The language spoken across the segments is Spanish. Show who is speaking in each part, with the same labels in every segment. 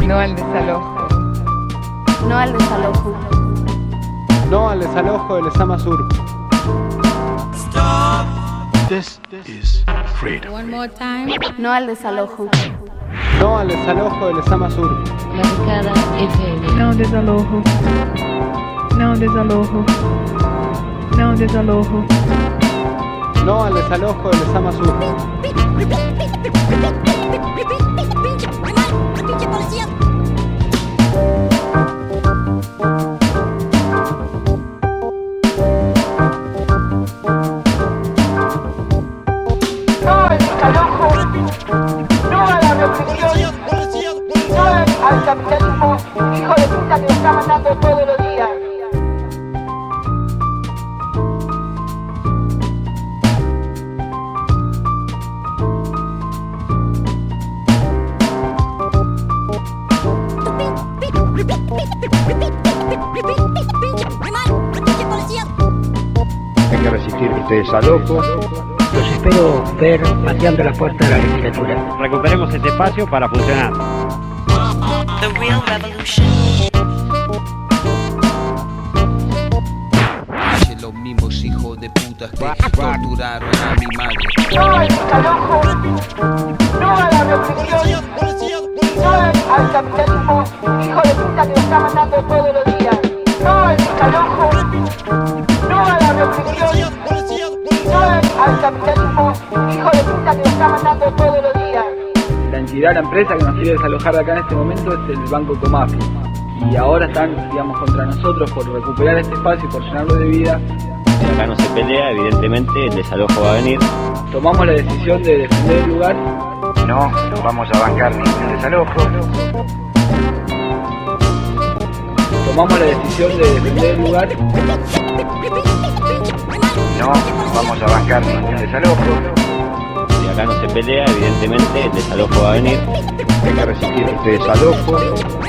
Speaker 1: No al desalojo.
Speaker 2: No al desalojo.
Speaker 3: No al desalojo del Lezama Sur.
Speaker 4: This is freedom.
Speaker 5: One more time.
Speaker 2: No al desalojo.
Speaker 3: No al desalojo del Lezama Sur.
Speaker 5: Barricada FM.
Speaker 1: No desalojo. No desalojo. No desalojo.
Speaker 3: No al desalojo del Lezama Sur.
Speaker 6: Al capitalismo, hijo de puta que nos está matando todos los días.
Speaker 7: Hay que resistir este desalojo. Los espero ver pateando la puerta de la legislatura.
Speaker 8: Recuperemos este espacio para funcionar.
Speaker 9: The Real Revolution.
Speaker 10: Los mismos hijos de putas que torturaron a mi madre.
Speaker 6: No al desalojo, no a la represión, no al capitalismo, hijo de puta que nos está matando todos los días. No al desalojo, no a la represión, no al capitalismo, hijo de puta que nos está matando todos los días.
Speaker 11: La entidad, la empresa que nos quiere desalojar de acá en este momento es el Banco Comafi. Y ahora están, digamos, contra nosotros por recuperar este espacio y por llenarlo de vida.
Speaker 8: Si acá no se pelea, evidentemente el desalojo va a venir.
Speaker 11: Tomamos la decisión de defender el lugar.
Speaker 7: No vamos a bancar ningún desalojo.
Speaker 11: Tomamos la decisión de defender el lugar.
Speaker 7: No vamos a bancar ningún desalojo.
Speaker 8: Si acá no se pelea, evidentemente el desalojo va a venir.
Speaker 7: Hay que resistir este desalojo.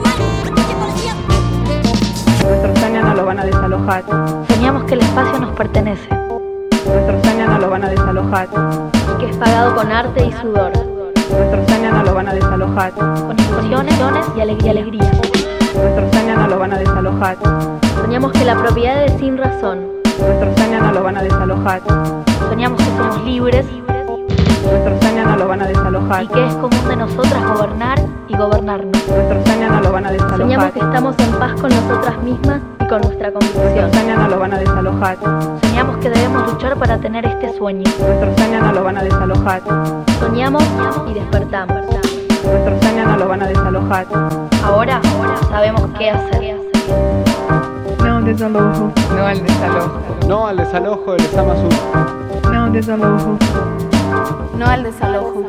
Speaker 1: Nuestros sueños no lo van a desalojar.
Speaker 2: Soñamos que el espacio nos pertenece.
Speaker 1: Nuestros sueños no lo van a desalojar.
Speaker 2: Y que es pagado con arte y sudor.
Speaker 1: Nuestros sueños no lo van a desalojar.
Speaker 2: Con ilusiones y alegría.
Speaker 1: Nuestros sueños no lo van a desalojar.
Speaker 2: Soñamos que la propiedad es sin razón.
Speaker 1: Nuestros sueños no lo van a desalojar.
Speaker 2: Soñamos que somos libres.
Speaker 1: Nuestros sueños no lo van a desalojar.
Speaker 2: Y que es común de nosotras gobernar y gobernarnos.
Speaker 1: Nuestros sueños no lo van a desalojar.
Speaker 2: Soñamos que estamos en paz con nosotras mismas y con nuestra convicción.
Speaker 1: Nuestros sueños no lo van a desalojar.
Speaker 2: Soñamos que debemos luchar para tener este sueño.
Speaker 1: Nuestros sueños no lo van a desalojar.
Speaker 2: Soñamos y despertamos.
Speaker 1: Nuestros sueños no lo van a desalojar.
Speaker 2: Ahora sabemos qué hacer.
Speaker 1: No desalojo. No al desalojo.
Speaker 3: No al desalojo del Lezama Sur.
Speaker 1: No desalojo.
Speaker 2: No al desalojo.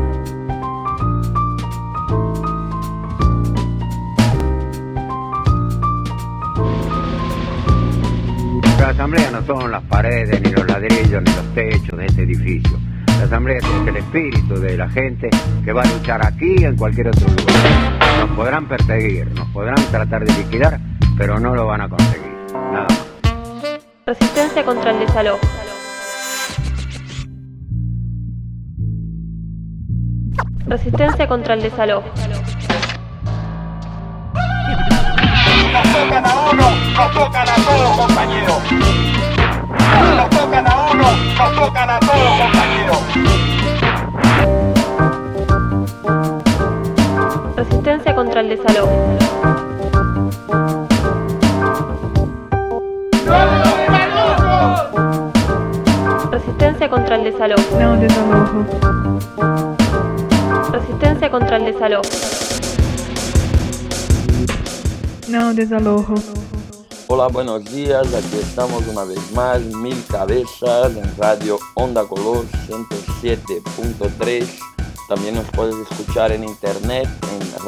Speaker 7: La asamblea no son las paredes, ni los ladrillos, ni los techos de este edificio. La asamblea es el espíritu de la gente que va a luchar aquí y en cualquier otro lugar. Nos podrán perseguir, nos podrán tratar de liquidar, pero no lo van a conseguir. Nada más.
Speaker 12: Resistencia contra el desalojo. Resistencia contra el desalojo.
Speaker 6: Nos tocan a uno, nos tocan a todos, compañeros. Nos tocan a uno, nos tocan a todos, compañeros.
Speaker 12: Resistencia contra el desalojo. Resistencia contra el desalojo.
Speaker 1: No desalojo.
Speaker 12: Resistencia contra el desalojo.
Speaker 1: No desalojo.
Speaker 13: Hola, buenos días, aquí estamos una vez más, Mil Cabezas, en Radio Onda Color 107.3. También nos puedes escuchar en internet en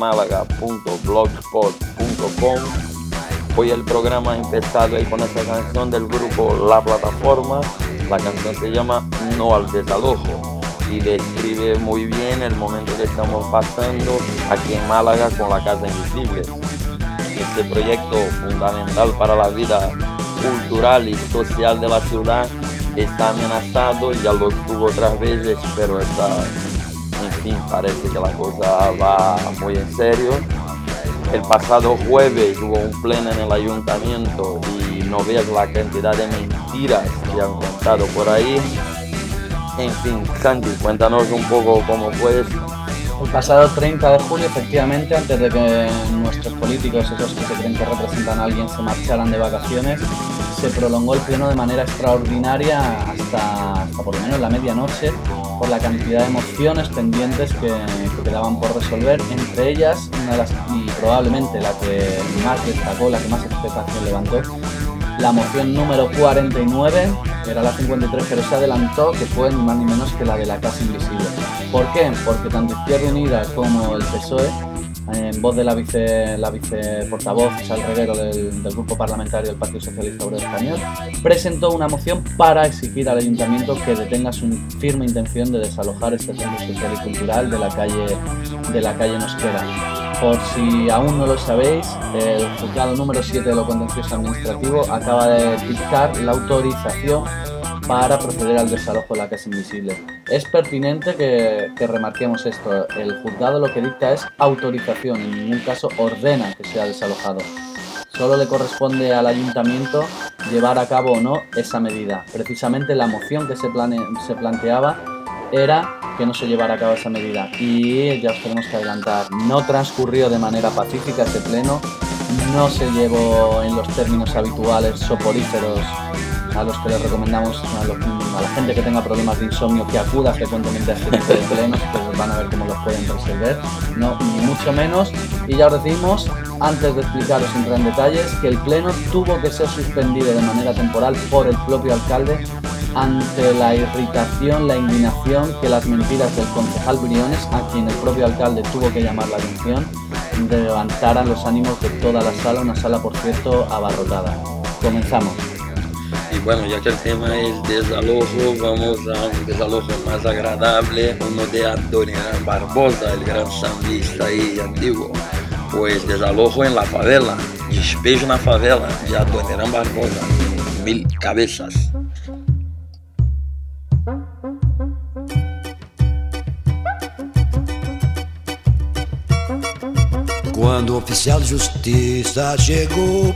Speaker 13: radiomálaga.blogspot.com. Hoy el programa ha empezado ahí con esta canción del grupo La Plataforma. La canción se llama No al Desalojo y describe muy bien el momento que estamos pasando aquí en Málaga con la Casa Invisible. Este proyecto fundamental para la vida cultural y social de la ciudad está amenazado, ya lo estuvo otras veces, pero está en fin, parece que la cosa va muy en serio. El pasado jueves hubo un pleno en el ayuntamiento y no veas la cantidad de mentiras que han contado por ahí. En fin, Santi, cuéntanos un poco cómo fue esto.
Speaker 14: El pasado 30 de julio, efectivamente, antes de que nuestros políticos, esos que se creen que representan a alguien, se marcharan de vacaciones, se prolongó el pleno de manera extraordinaria hasta por lo menos la medianoche, por la cantidad de mociones pendientes que quedaban por resolver, entre ellas, una de las, y probablemente la que más destacó, la que más expectación levantó, la moción número 49, era la 53, pero se adelantó, que fue ni más ni menos que la de la Casa Invisible. ¿Por qué? Porque tanto Izquierda Unida como el PSOE, en voz de la viceportavoz Salreguero del Grupo Parlamentario del Partido Socialista Obrero Español, presentó una moción para exigir al Ayuntamiento que detenga su firme intención de desalojar este centro social y cultural de la calle Mosquera. Por si aún no lo sabéis, el juzgado número 7 de lo contencioso administrativo acaba de dictar la autorización para proceder al desalojo de la Casa Invisible. Es pertinente que remarquemos esto. El juzgado lo que dicta es autorización, en ningún caso ordena que sea desalojado. Solo le corresponde al ayuntamiento llevar a cabo o no esa medida. Precisamente la moción que se planteaba era que no se llevara a cabo esa medida. Y ya os tenemos que adelantar, no transcurrió de manera pacífica ese pleno, no se llevó en los términos habituales soporíferos a los que les recomendamos a la gente que tenga problemas de insomnio que acuda frecuentemente a este tipo de plenos, pues van a ver cómo los pueden resolver, no, ni mucho menos. Y ya os decimos, antes de explicaros y entrar en detalles, que el pleno tuvo que ser suspendido de manera temporal por el propio alcalde ante la irritación, la indignación que las mentiras del concejal Briones, a quien el propio alcalde tuvo que llamar la atención, levantaran los ánimos de toda la sala, una sala por cierto abarrotada. Comenzamos.
Speaker 13: Y bueno, ya que el tema es desalojo, vamos a un desalojo más agradable, uno de Adoniran Barbosa, el gran sambista y antiguo. Pues desalojo en la favela, despejo en la favela de Adoniran Barbosa, 1000 cabezas.
Speaker 15: Quando o oficial de justiça chegou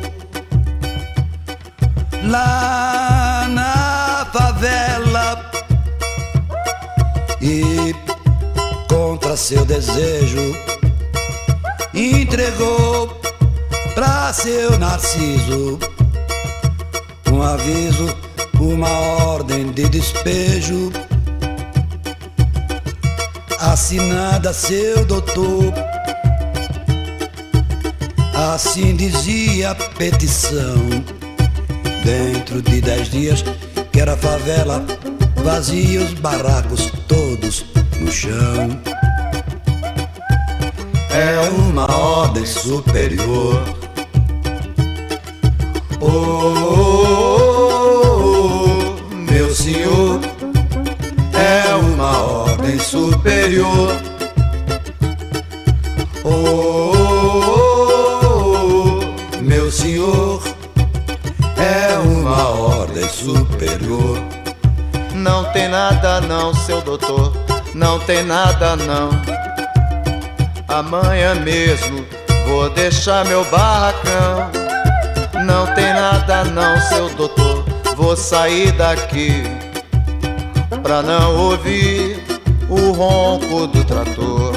Speaker 15: lá na favela e contra seu desejo entregou pra seu Narciso um aviso, uma ordem de despejo assinada seu doutor. Assim dizia a petição. Dentro de 10 dias quero a favela vazia, os barracos todos no chão. É uma ordem superior. Oh, meu senhor, é uma ordem superior. Oh, meu senhor, é uma ordem superior.
Speaker 16: Não tem nada não, seu doutor, não tem nada não. Amanhã mesmo vou deixar meu barracão. Não tem nada não, seu doutor, vou sair daqui pra não ouvir o ronco do trator.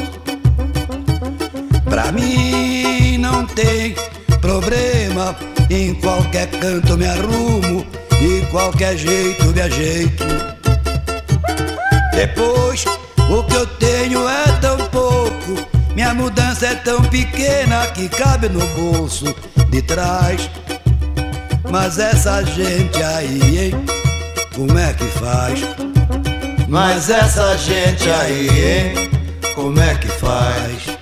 Speaker 15: Pra mim não tem problema, em qualquer canto me arrumo, de qualquer jeito me ajeito. Depois, o que eu tenho é tão pouco, minha mudança é tão pequena que cabe no bolso de trás. Mas essa gente aí, hein, como é que faz? Mas essa gente aí, hein, como é que faz?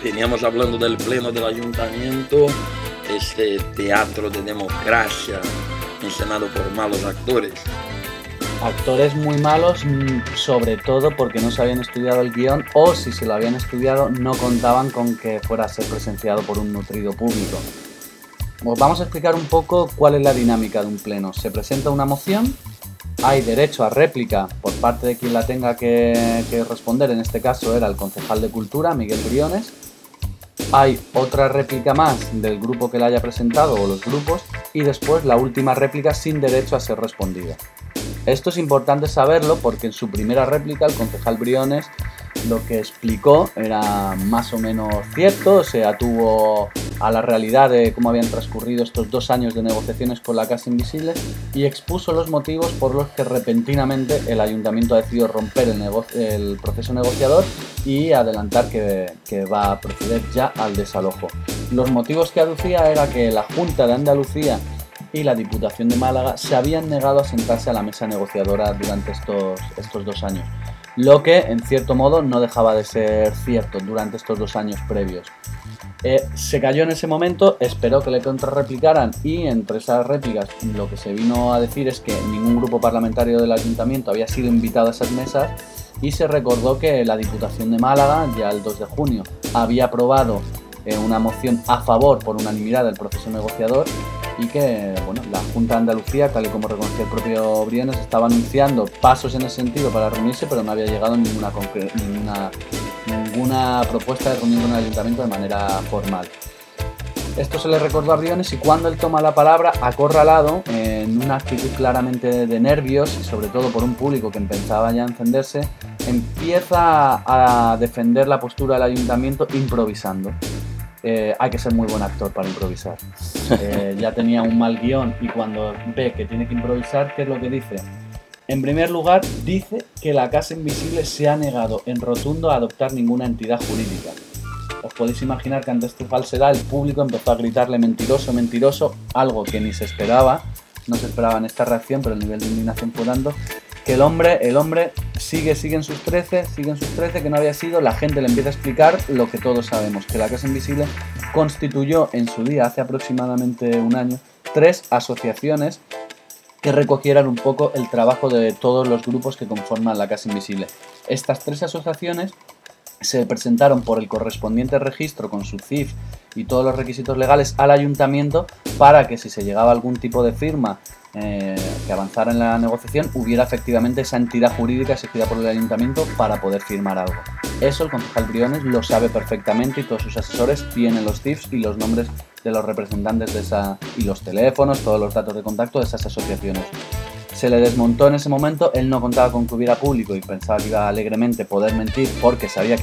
Speaker 13: teníamos hablando del pleno del ayuntamiento, este teatro de democracia encenado por malos actores.
Speaker 14: Actores muy malos, sobre todo porque no se habían estudiado el guión, o si se lo habían estudiado no contaban con que fuera a ser presenciado por un nutrido público. Os vamos a explicar un poco cuál es la dinámica de un pleno. Se presenta una moción, hay derecho a réplica por parte de quien la tenga que responder, en este caso era el concejal de Cultura, Miguel Briones. Hay otra réplica más del grupo que la haya presentado o los grupos, y después la última réplica sin derecho a ser respondida. Esto es importante saberlo porque en su primera réplica el concejal Briones lo que explicó era más o menos cierto, se atuvo a la realidad de cómo habían transcurrido estos 2 años de negociaciones con la Casa Invisible y expuso los motivos por los que repentinamente el ayuntamiento ha decidido romper el proceso negociador y adelantar que va a proceder ya al desalojo. Los motivos que aducía era que la Junta de Andalucía y la Diputación de Málaga se habían negado a sentarse a la mesa negociadora durante estos 2 años, lo que en cierto modo no dejaba de ser cierto durante estos 2 años previos. Se cayó en ese momento, esperó que le contrarreplicaran y entre esas réplicas lo que se vino a decir es que ningún grupo parlamentario del ayuntamiento había sido invitado a esas mesas y se recordó que la Diputación de Málaga ya el 2 de junio había aprobado una moción a favor por unanimidad del proceso negociador y que la Junta de Andalucía, tal y como reconocía el propio Briones, estaba anunciando pasos en ese sentido para reunirse, pero no había llegado ninguna propuesta de reunión con el ayuntamiento de manera formal. Esto se le recordó a Briones y cuando él toma la palabra, acorralado, en una actitud claramente de nervios y sobre todo por un público que empezaba ya a encenderse, empieza a defender la postura del ayuntamiento improvisando. Hay que ser muy buen actor para improvisar. Ya tenía un mal guión y cuando ve que tiene que improvisar, ¿qué es lo que dice? En primer lugar, dice que la Casa Invisible se ha negado en rotundo a adoptar ninguna entidad jurídica. Os podéis imaginar que ante esta falsedad el público empezó a gritarle mentiroso, mentiroso, algo que ni se esperaba, no se esperaba en esta reacción, pero el nivel de indignación fue dando, que el hombre sigue en sus 13, que no había sido, la gente le empieza a explicar lo que todos sabemos, que la Casa Invisible constituyó en su día, hace aproximadamente un año, 3 asociaciones que recogieran un poco el trabajo de todos los grupos que conforman la Casa Invisible. Estas 3 asociaciones se presentaron por el correspondiente registro con su CIF y todos los requisitos legales al ayuntamiento para que si se llegaba a algún tipo de firma que avanzara en la negociación hubiera efectivamente esa entidad jurídica exigida por el ayuntamiento para poder firmar algo. Eso el concejal Briones lo sabe perfectamente y todos sus asesores tienen los CIFs y los nombres de los representantes de y los teléfonos, todos los datos de contacto de esas asociaciones. Se le desmontó en ese momento, él no contaba con que hubiera público y pensaba que iba alegremente poder mentir porque sabía que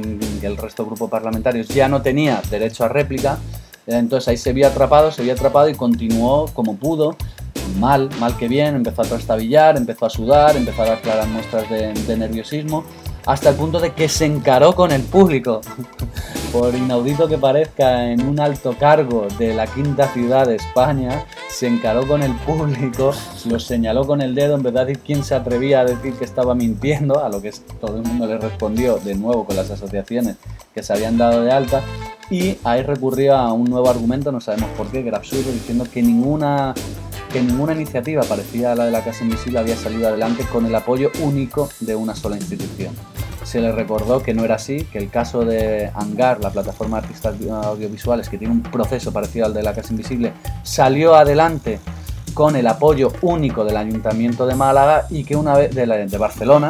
Speaker 14: el resto de grupos parlamentarios ya no tenía derecho a réplica, entonces ahí se vio atrapado y continuó como pudo, mal que bien, empezó a trastabillar, empezó a sudar, empezó a dar claras muestras de nerviosismo, hasta el punto de que se encaró con el público. Por inaudito que parezca, en un alto cargo de la 5ª ciudad de España, se encaró con el público, lo señaló con el dedo, empezó a decir quién se atrevía a decir que estaba mintiendo, a lo que todo el mundo le respondió de nuevo con las asociaciones que se habían dado de alta, y ahí recurrió a un nuevo argumento, no sabemos por qué, que era absurdo, diciendo que ninguna iniciativa parecida a la de la Casa Invisible había salido adelante con el apoyo único de una sola institución. Se le recordó que no era así, que el caso de Angar, la plataforma de artistas audiovisuales, que tiene un proceso parecido al de la Casa Invisible, salió adelante con el apoyo único del Ayuntamiento de Málaga y que una vez de Barcelona,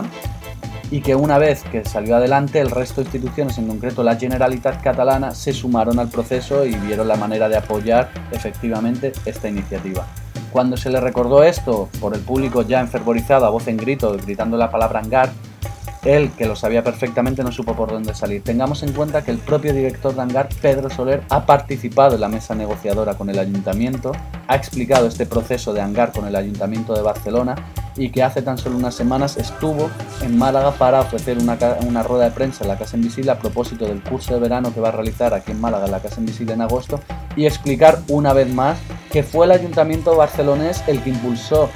Speaker 14: y que una vez que salió adelante el resto de instituciones, en concreto la Generalitat Catalana, se sumaron al proceso y vieron la manera de apoyar efectivamente esta iniciativa. Cuando se le recordó esto por el público ya enfervorizado a voz en grito, gritando la palabra Angar, él, que lo sabía perfectamente, no supo por dónde salir. Tengamos en cuenta que el propio director de Angar, Pedro Soler, ha participado en la mesa negociadora con el ayuntamiento, ha explicado este proceso de Angar con el ayuntamiento de Barcelona y que hace tan solo unas semanas estuvo en Málaga para ofrecer una rueda de prensa en la Casa Invisible a propósito del curso de verano que va a realizar aquí en Málaga en la Casa Invisible en agosto y explicar una vez más que fue el ayuntamiento barcelonés el que impulsó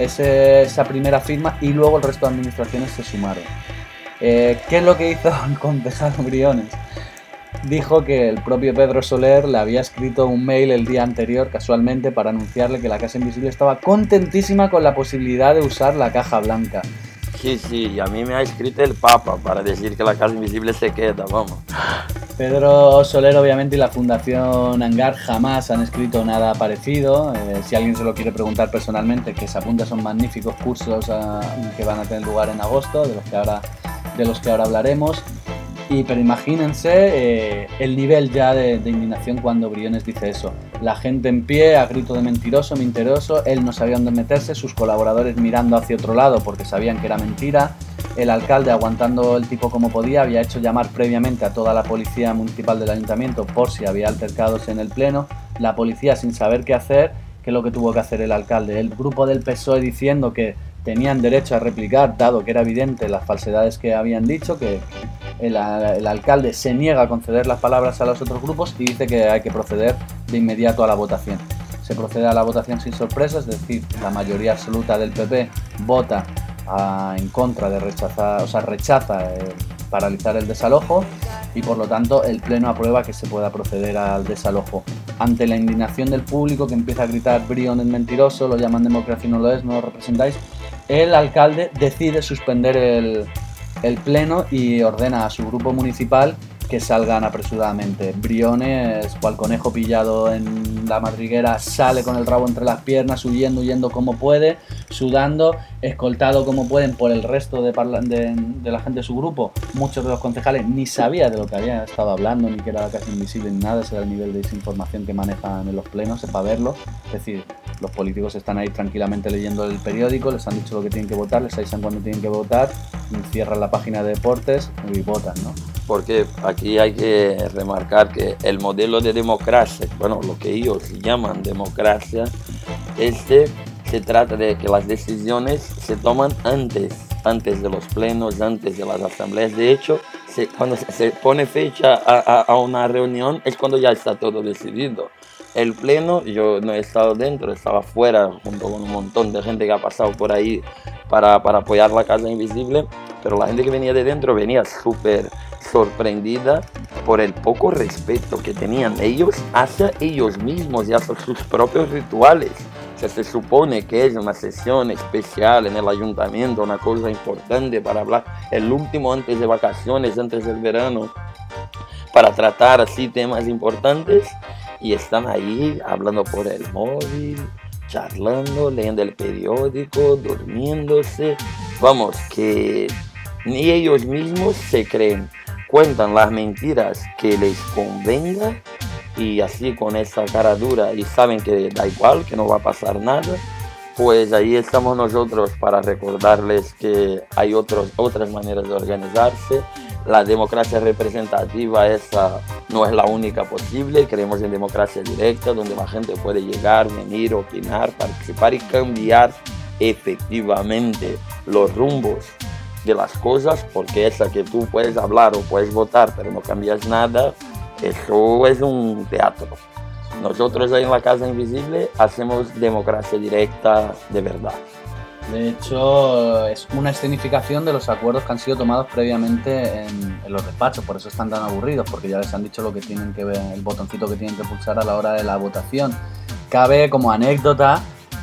Speaker 14: esa primera firma y luego el resto de administraciones se sumaron. ¿Qué es lo que hizo el concejal Briones? dijo que el propio Pedro Soler le había escrito un mail el día anterior casualmente para anunciarle que la Casa Invisible estaba contentísima con la posibilidad de usar la caja blanca.
Speaker 13: Sí, y a mí me ha escrito el Papa para decir que la Casa Invisible se queda, vamos.
Speaker 14: Pedro Soler obviamente y la Fundación Angar jamás han escrito nada parecido. Si alguien se lo quiere preguntar personalmente, que se apunte a esos magníficos cursos que van a tener lugar en agosto, de los que ahora hablaremos. Pero imagínense el nivel ya de indignación cuando Briones dice eso. La gente en pie, a grito de mentiroso, él no sabía dónde meterse, sus colaboradores mirando hacia otro lado porque sabían que era mentira, el alcalde aguantando el tipo como podía, había hecho llamar previamente a toda la policía municipal del ayuntamiento por si había altercados en el pleno, la policía sin saber qué hacer, que es lo que tuvo que hacer el alcalde, el grupo del PSOE diciendo que tenían derecho a replicar, dado que era evidente las falsedades que habían dicho, que el alcalde se niega a conceder las palabras a los otros grupos y dice que hay que proceder de inmediato a la votación. Se procede a la votación sin sorpresas, es decir, la mayoría absoluta del PP vota en contra de rechaza paralizar el desalojo y por lo tanto el pleno aprueba que se pueda proceder al desalojo. Ante la indignación del público que empieza a gritar Briones mentiroso, lo llaman democracia y no lo es, no lo representáis, el alcalde decide suspender el pleno y ordena a su grupo municipal que salgan apresuradamente. Briones, cual conejo pillado en la madriguera, sale con el rabo entre las piernas, huyendo como puede, sudando, escoltado como pueden por el resto de la gente de su grupo. Muchos de los concejales ni sabían de lo que había estado hablando, ni que era la Casa Invisible, ni nada. Ese era el nivel de desinformación que manejan en los plenos, es para verlo. Es decir, los políticos están ahí tranquilamente leyendo el periódico, les han dicho lo que tienen que votar, les avisan cuando tienen que votar, cierran la página de deportes y votan, ¿no?
Speaker 13: Porque aquí hay que remarcar que el modelo de democracia, bueno, lo que ellos llaman democracia, se trata de que las decisiones se toman antes de los plenos, antes de las asambleas. De hecho, cuando se pone fecha a una reunión es cuando ya está todo decidido. El pleno, yo no he estado dentro, estaba fuera junto con un montón de gente que ha pasado por ahí para apoyar la Casa Invisible, pero la gente que venía de dentro venía súper sorprendida por el poco respeto que tenían ellos hacia ellos mismos y hacia sus propios rituales. O sea, se supone que es una sesión especial en el ayuntamiento, una cosa importante para hablar, el último antes de vacaciones, antes del verano, para tratar así temas importantes, y están ahí hablando por el móvil, charlando, leyendo el periódico, durmiéndose. Vamos, que ni ellos mismos se creen. Cuentan las mentiras que les convenga y así con esa cara dura y saben que da igual, que no va a pasar nada. Pues ahí estamos nosotros para recordarles que hay otras maneras de organizarse. La democracia representativa esa no es la única posible. Creemos en democracia directa, donde la gente puede llegar, venir, opinar, participar y cambiar efectivamente los rumbos de las cosas, porque esa que tú puedes hablar o puedes votar pero no cambias nada, eso es un teatro. Nosotros ahí en la Casa Invisible hacemos democracia directa de verdad.
Speaker 14: De hecho, es una escenificación de los acuerdos que han sido tomados previamente en los despachos, por eso están tan aburridos, porque ya les han dicho lo que tienen que ver, el botoncito que tienen que pulsar a la hora de la votación. Cabe como anécdota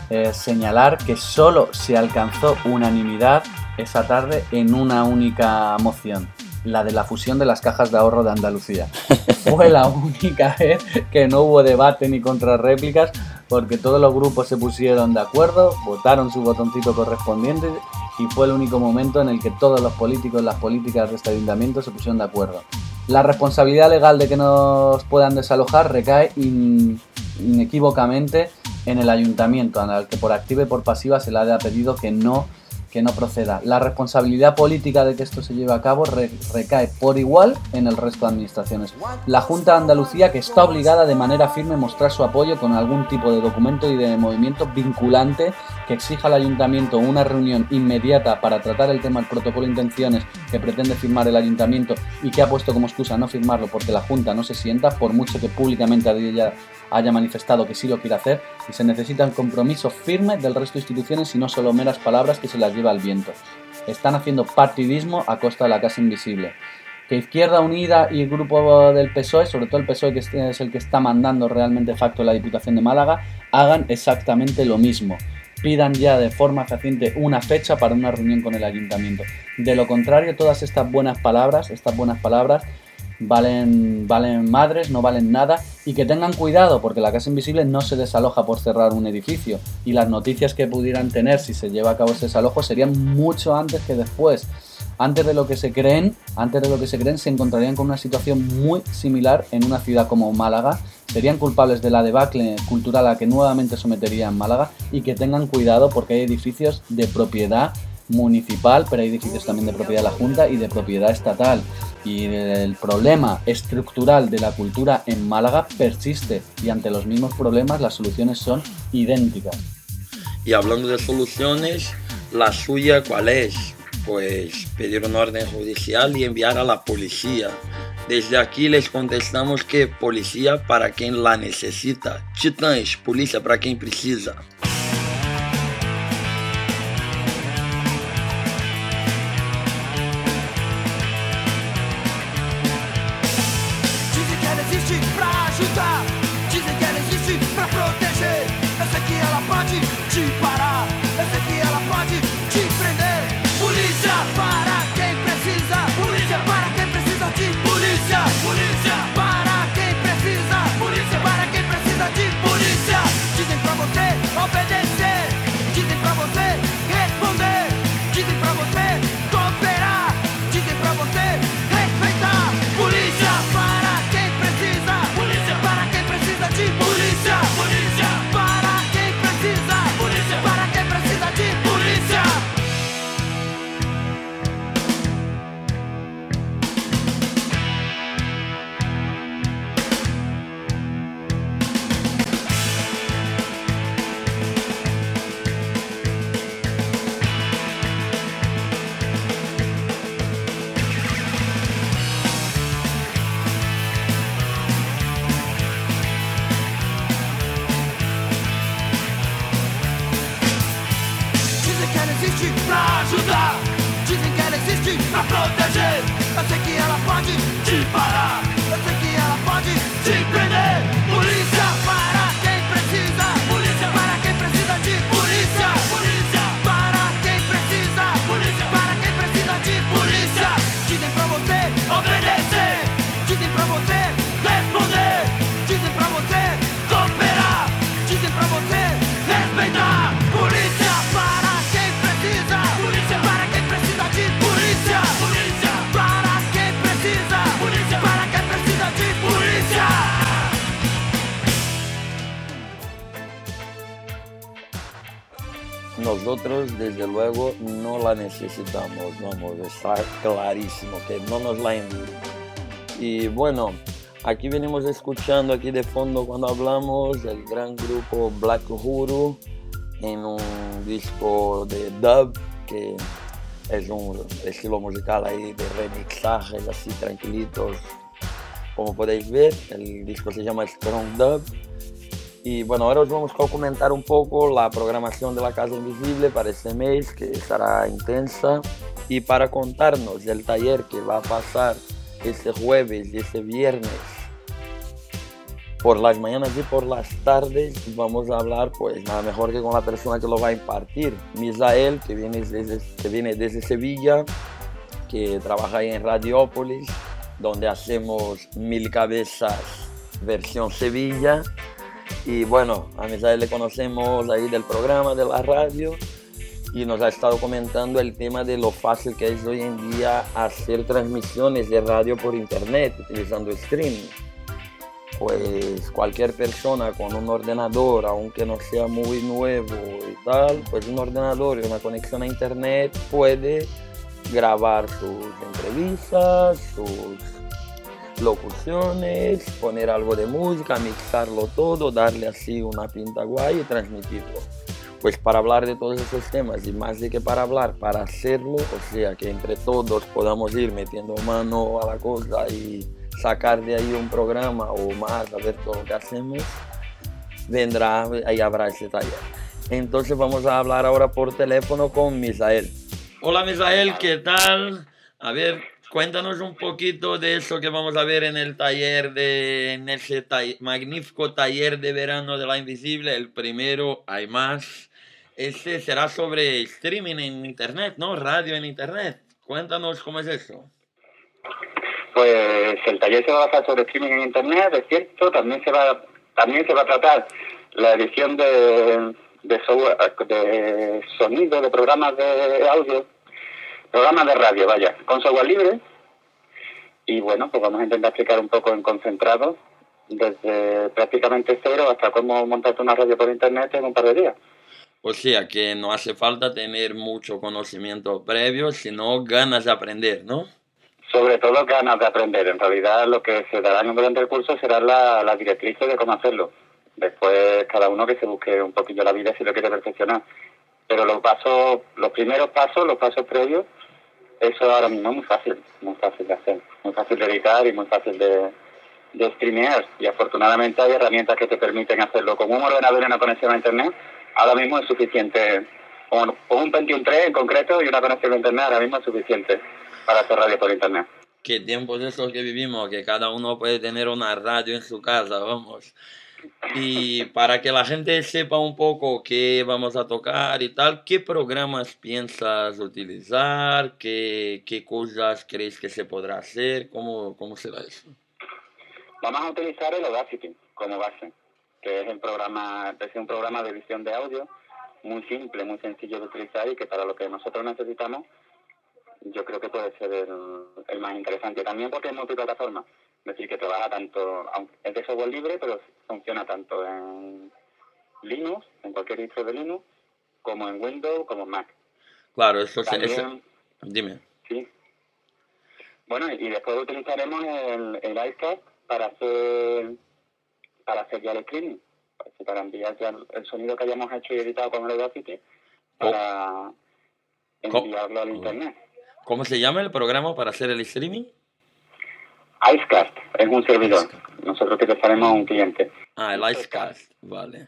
Speaker 14: señalar que solo se alcanzó unanimidad esa tarde en una única moción, la de la fusión de las cajas de ahorro de Andalucía. Fue la única vez que no hubo debate ni contrarréplicas, porque todos los grupos se pusieron de acuerdo, votaron su botoncito correspondiente y fue el único momento en el que todos los políticos, las políticas de este ayuntamiento se pusieron de acuerdo. La responsabilidad legal de que nos puedan desalojar recae inequívocamente en el ayuntamiento, al que por activa y por pasiva se le ha pedido que no proceda. La responsabilidad política de que esto se lleve a cabo recae por igual en el resto de administraciones. La Junta de Andalucía, que está obligada de manera firme a mostrar su apoyo con algún tipo de documento y de movimiento vinculante que exija al ayuntamiento una reunión inmediata para tratar el tema del protocolo de intenciones que pretende firmar el ayuntamiento y que ha puesto como excusa no firmarlo porque la Junta no se sienta, por mucho que públicamente haya manifestado que sí lo quiere hacer, y se necesitan compromisos firmes del resto de instituciones y no solo meras palabras que se las lleva al viento. Están haciendo partidismo a costa de la Casa Invisible. que Izquierda Unida y el grupo del PSOE, sobre todo el PSOE, que es el que está mandando realmente de facto la Diputación de Málaga, hagan exactamente lo mismo. Pidan ya de forma fehaciente una fecha para una reunión con el ayuntamiento. De lo contrario, todas estas buenas palabras valen madres, no valen nada, y que tengan cuidado porque la Casa Invisible no se desaloja por cerrar un edificio, y las noticias que pudieran tener si se lleva a cabo ese desalojo serían mucho antes que después. Antes de lo que se creen, se encontrarían con una situación muy similar en una ciudad como Málaga. Serían culpables de la debacle cultural a que nuevamente someterían Málaga, y que tengan cuidado porque hay edificios de propiedad municipal, pero hay edificios también de propiedad de la Junta y de propiedad estatal. Y el problema estructural de la cultura en Málaga persiste, y ante los mismos problemas las soluciones son idénticas.
Speaker 13: Y hablando de soluciones, ¿la suya cuál es? Pues pedir una orden judicial y enviar a la policía. Desde aquí les contestamos que policía para quien la necesita. Titãs, polícia para quem precisa.
Speaker 17: Dizem que ela existe pra ajudar, dizem que ela existe pra proteger. Eu sei que ela pode te parar, eu sei que ela pode te prender. Polícia para quem precisa, polícia para quem precisa de polícia, polícia para quem precisa, polícia para quem precisa de polícia. Dizem pra você obedecer, dizem pra você responder, dizem pra você cooperar, dizem pra você respeitar. Polícia para quem precisa, polícia para quem precisa de polícia, polícia para quem precisa, polícia para quem precisa de polícia. Dizem que ela existe pra ajudar, dizem que ela existe pra proteger. Eu sei que ela pode te parar, eu sei que ela pode te prender. Polícia para quem precisa, polícia para quem precisa de polícia, polícia para quem precisa, polícia para quem precisa de polícia. Dizem pra você obedecer, dizem pra você responder, dizem pra você cooperar, dizem pra você respeitar. Polícia para quem precisa, polícia para quem precisa de polícia, polícia para quem precisa, polícia para quem precisa de polícia.
Speaker 13: Nosotros desde luego no la necesitamos, vamos, está clarísimo que no nos la envíen. Y bueno, aquí venimos escuchando aquí de fondo cuando hablamos del gran grupo Black Uhuru en un disco de dub que es un estilo musical ahí de remixajes así tranquilitos, como podéis ver. El disco se llama Strong Dub. Y bueno, ahora os vamos a comentar un poco la programación de la Casa Invisible para este mes, que estará intensa. Y para contarnos del taller que va a pasar este jueves y este viernes, por las mañanas y por las tardes, vamos a hablar pues nada mejor que con la persona que lo va a impartir, Misael, que viene desde Sevilla, que trabaja ahí en Radiópolis, donde hacemos Mil Cabezas versión Sevilla. Y bueno, a Misael le conocemos ahí del programa, de la radio, y nos ha estado comentando el tema de lo fácil que es hoy en día hacer transmisiones de radio por internet utilizando streaming. Pues cualquier persona con un ordenador, aunque no sea muy nuevo y tal, pues un ordenador y una conexión a internet puede grabar sus entrevistas, sus locuciones, poner algo de música, mixarlo todo, darle así una pinta guay y transmitirlo. Pues para hablar de todos esos temas, y más de que para hablar, para hacerlo, o sea que entre todos podamos ir metiendo mano a la cosa y sacar de ahí un programa o más, a ver todo lo que hacemos, vendrá, ahí habrá ese taller. Entonces vamos a hablar ahora por teléfono con Misael. Hola Misael, ¿qué tal? A ver, Cuéntanos un poquito de eso que vamos a ver en el taller en ese magnífico taller de verano de La Invisible. El primero, hay más. Este será sobre streaming en internet, ¿no? Radio en internet. Cuéntanos cómo es eso.
Speaker 18: Pues el taller se va a basar sobre streaming en internet, es cierto. También se va a tratar la edición de software, de sonido, de programas de audio, programas de radio, vaya, con software libre. Y bueno, pues vamos a intentar explicar un poco en concentrado, desde prácticamente cero hasta cómo montarte una radio por internet en un par de días.
Speaker 13: O sea que no hace falta tener mucho conocimiento previo, sino ganas de aprender, ¿no?
Speaker 18: Sobre todo ganas de aprender. En realidad lo que se dará durante el curso será la directriz de cómo hacerlo. Después cada uno que se busque un poquillo la vida si lo quiere perfeccionar. Pero los primeros pasos, los pasos previos, eso ahora mismo es muy fácil de hacer, muy fácil de editar y muy fácil de streamear. Y afortunadamente hay herramientas que te permiten hacerlo. Con un ordenador y una conexión a internet, ahora mismo es suficiente. Con un Pentium 3 en concreto y una conexión a internet, ahora mismo es suficiente para hacer radio por internet.
Speaker 13: Qué tiempos esos que vivimos, que cada uno puede tener una radio en su casa, vamos. Y para que la gente sepa un poco qué vamos a tocar y tal, ¿qué programas piensas utilizar? ¿Qué cosas crees que se podrá hacer? ¿Cómo será eso?
Speaker 18: Vamos a utilizar el Audacity como base, que es un programa de edición de audio muy simple, muy sencillo de utilizar y que para lo que nosotros necesitamos yo creo que puede ser el más interesante. También porque es multiplataforma, es decir, que trabaja tanto, es de software libre, pero funciona tanto en Linux, en cualquier distro de Linux, como en Windows, como en Mac.
Speaker 13: Claro, eso dime.
Speaker 18: Sí. Bueno, y después utilizaremos el iCast para hacer ya el streaming, para enviar ya el sonido que hayamos hecho y editado con el Audacity para enviarlo al internet.
Speaker 13: ¿Cómo se llama el programa para hacer el streaming?
Speaker 18: Icecast, es un servidor. Nosotros utilizaremos un cliente.
Speaker 13: Ah, el Icecast, vale.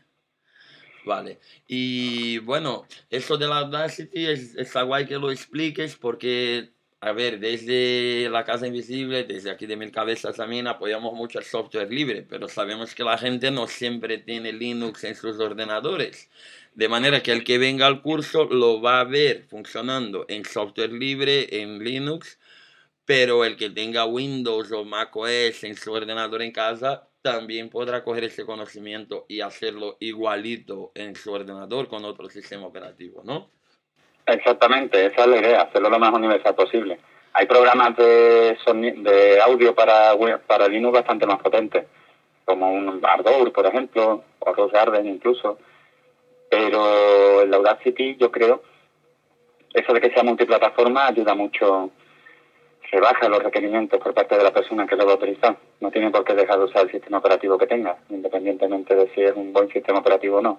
Speaker 13: Y bueno, eso de la Audacity está guay que lo expliques porque, a ver, desde la Casa Invisible, desde aquí de Mil Cabezas también apoyamos mucho el software libre, pero sabemos que la gente no siempre tiene Linux en sus ordenadores. De manera que el que venga al curso lo va a ver funcionando en software libre, en Linux, pero el que tenga Windows o macOS en su ordenador en casa también podrá coger ese conocimiento y hacerlo igualito en su ordenador con otro sistema operativo, ¿no?
Speaker 18: Exactamente, esa es la idea, hacerlo lo más universal posible. Hay programas de audio para Linux bastante más potentes, como un Ardour, por ejemplo, o Rose Garden incluso. Pero el Audacity, yo creo, eso de que sea multiplataforma ayuda mucho, rebaja los requerimientos por parte de la persona que lo va a utilizar. No tiene por qué dejar de usar el sistema operativo que tenga, independientemente de si es un buen sistema operativo o no.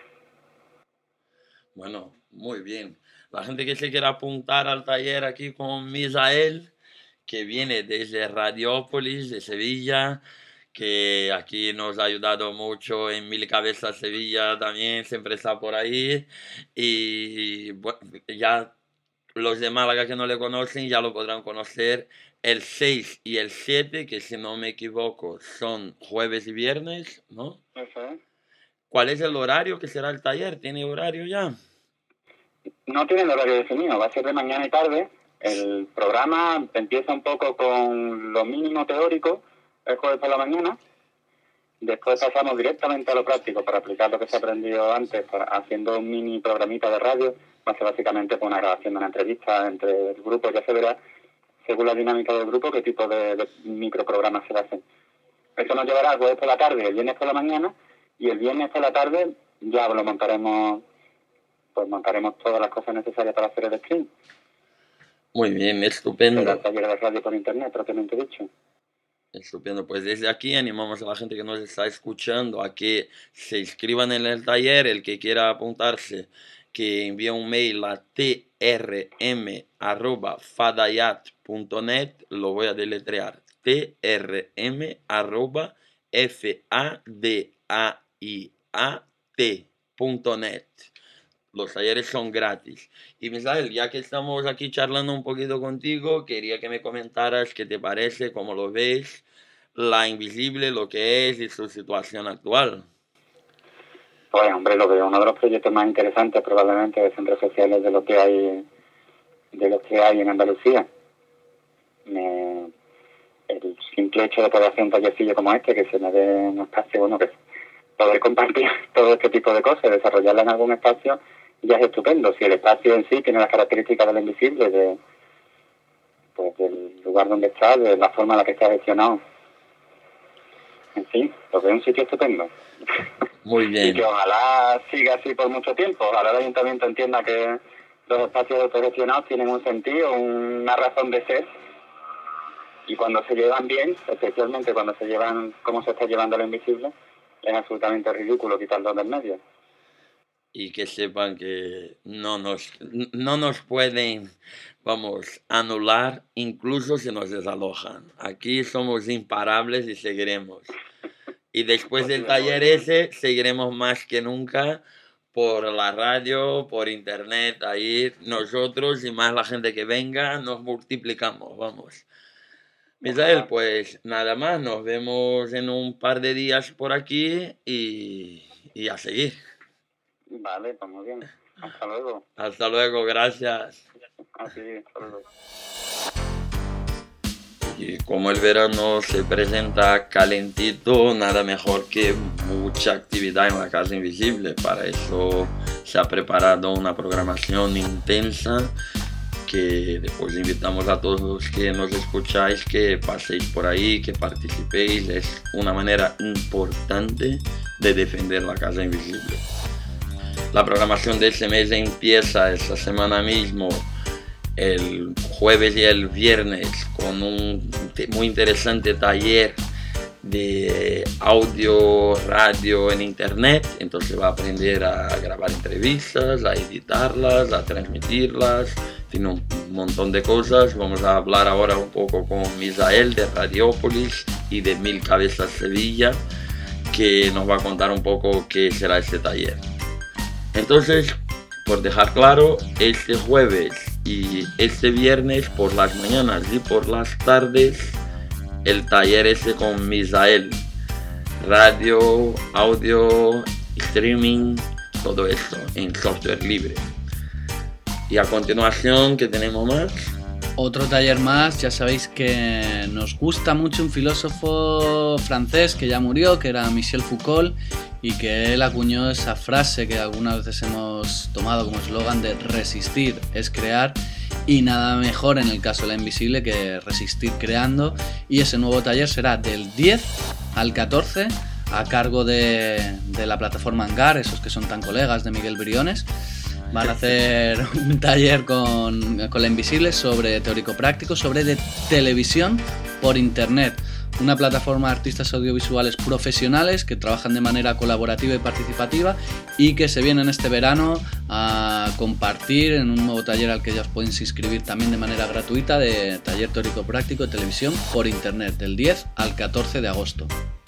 Speaker 13: Bueno, muy bien. La gente que se quiera apuntar al taller aquí con Misael, que viene desde Radiópolis, de Sevilla, que aquí nos ha ayudado mucho en Mil Cabezas Sevilla también, siempre está por ahí. Y bueno, ya los de Málaga que no le conocen ya lo podrán conocer el 6 y el 7, que si no me equivoco son jueves y viernes, ¿no?
Speaker 18: Uh-huh.
Speaker 13: ¿Cuál es el horario que será el taller? ¿Tiene horario ya?
Speaker 18: No tiene el horario definido, va a ser de mañana y tarde. El programa empieza un poco con lo mínimo teórico, el jueves por la mañana. Después pasamos directamente a lo práctico para aplicar lo que se ha aprendido antes, haciendo un mini programita de radio. Va a ser básicamente una grabación de una entrevista entre el grupo, ya se verá, según la dinámica del grupo, qué tipo de microprogramas se hacen. Eso nos llevará el jueves por la tarde, el viernes por la mañana, y el viernes por la tarde ya lo montaremos todas las cosas necesarias para hacer el stream.
Speaker 13: Muy bien, estupendo.
Speaker 18: El taller de radio por internet, propiamente dicho.
Speaker 13: Estupendo, pues desde aquí animamos a la gente que nos está escuchando a que se inscriban en el taller, el que quiera apuntarse, que envíe un mail a trm@fadayat.net, lo voy a deletrear, trm@fadayat.net. los talleres son gratis. Y Misael, ya que estamos aquí charlando un poquito contigo, quería que me comentaras qué te parece, cómo lo ves, La Invisible, lo que es y su situación actual.
Speaker 18: Pues hombre, lo veo uno de los proyectos más interesantes probablemente de centros sociales de los que hay en Andalucía. El simple hecho de poder hacer un tallercillo como este, que se me dé un espacio, bueno, que poder compartir todo este tipo de cosas, desarrollarla en algún espacio, ya es estupendo. Si el espacio en sí tiene las características del invisible, del lugar donde está, de la forma en la que está gestionado, en fin, lo veo un sitio estupendo.
Speaker 13: Muy bien.
Speaker 18: Y que ojalá siga así por mucho tiempo. Ojalá el ayuntamiento entienda que los espacios autogestionados tienen un sentido, una razón de ser. Y cuando se llevan bien, especialmente cuando se llevan como se está llevando lo invisible, es absolutamente ridículo quitarlo del medio.
Speaker 13: Y que sepan que no nos pueden, anular, incluso si nos desalojan. Aquí somos imparables y seguiremos. Y después del taller ese, seguiremos más que nunca por la radio, por internet, ahí nosotros y más la gente que venga, nos multiplicamos, vamos. Misael, pues nada más, nos vemos en un par de días por aquí y a seguir.
Speaker 18: Vale, pues muy bien. Hasta luego.
Speaker 13: Hasta luego, gracias.
Speaker 18: Así, hasta luego.
Speaker 13: Y como el verano se presenta calentito, nada mejor que mucha actividad en la Casa Invisible. Para eso se ha preparado una programación intensa que os invitamos a todos los que nos escucháis que paséis por ahí, que participéis. Es una manera importante de defender la Casa Invisible. La programación de este mes empieza esta semana mismo, el jueves y el viernes, con un muy interesante taller de audio, radio en internet. Entonces va a aprender a grabar entrevistas, a editarlas, a transmitirlas, tiene un montón de cosas. Vamos a hablar ahora un poco con Misael de Radiópolis y de Mil Cabezas Sevilla, que nos va a contar un poco qué será este taller. Entonces, por dejar claro, este jueves y este viernes por las mañanas y por las tardes, el taller ese con Misael, radio, audio, streaming, todo esto en software libre. Y a continuación, ¿qué tenemos más?
Speaker 14: Otro taller más. Ya sabéis que nos gusta mucho un filósofo francés que ya murió, que era Michel Foucault, y que él acuñó esa frase que algunas veces hemos tomado como eslogan de resistir es crear, y nada mejor en el caso de La Invisible que resistir creando. Y ese nuevo taller será del 10 al 14 a cargo de la plataforma Hangar, esos que son tan colegas de Miguel Briones. Van a hacer un taller con La Invisible sobre teórico-práctico, sobre de televisión por internet. Una plataforma de artistas audiovisuales profesionales que trabajan de manera colaborativa y participativa y que se vienen este verano a compartir en un nuevo taller al que ya os podéis inscribir también de manera gratuita, de taller teórico-práctico de televisión por internet, del 10 al 14 de agosto.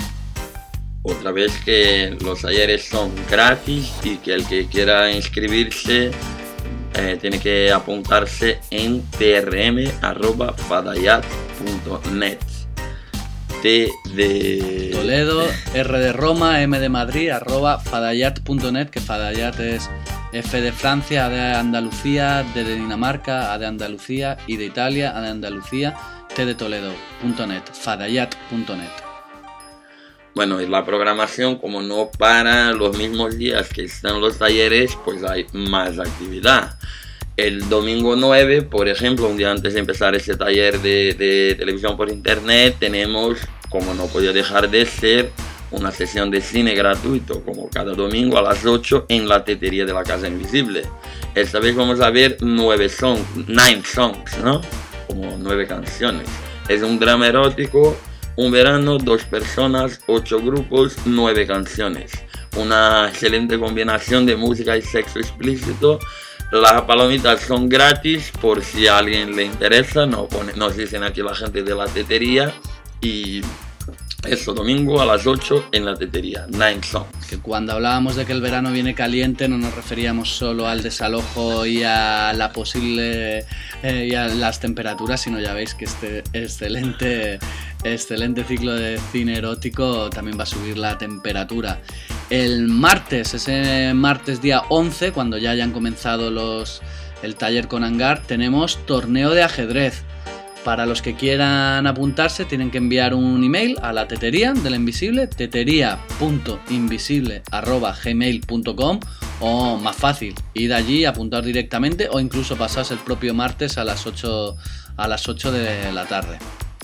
Speaker 13: Otra vez que los talleres son gratis y que el que quiera inscribirse tiene que apuntarse en trm@fadayat.net. T de
Speaker 14: Toledo, R de Roma, M de Madrid, @fadayat.net, que Fadayat es F de Francia, A de Andalucía, D de Dinamarca, A de Andalucía, I de Italia, A de Andalucía, T de Toledo.net, fadayat.net.
Speaker 13: Bueno, y la programación, como no para los mismos días que están los talleres, pues hay más actividad. El domingo 9, por ejemplo, un día antes de empezar este taller de televisión por internet, tenemos, como no podía dejar de ser, una sesión de cine gratuito, como cada domingo a las 8 en la tetería de la Casa Invisible. Esta vez vamos a ver 9 songs, ¿no? Como 9 canciones. Es un drama erótico, un verano, 2 personas, 8 grupos, 9 canciones. Una excelente combinación de música y sexo explícito. Las palomitas son gratis por si a alguien le interesa, nos dicen aquí la gente de la tetería, y Eso, domingo a las 8 en la tetería, 9 Songs.
Speaker 14: Que cuando hablábamos de que el verano viene caliente no nos referíamos solo al desalojo y a la posible y a las temperaturas, sino ya veis que este excelente ciclo de cine erótico también va a subir la temperatura. El martes, ese martes día 11, cuando ya hayan comenzado el taller con Hangar, tenemos torneo de ajedrez. Para los que quieran apuntarse tienen que enviar un email a la tetería de la Invisible, tetería.invisible@gmail.com, o más fácil, id allí, apuntaos directamente o incluso pasaos el propio martes a las 8 de la tarde.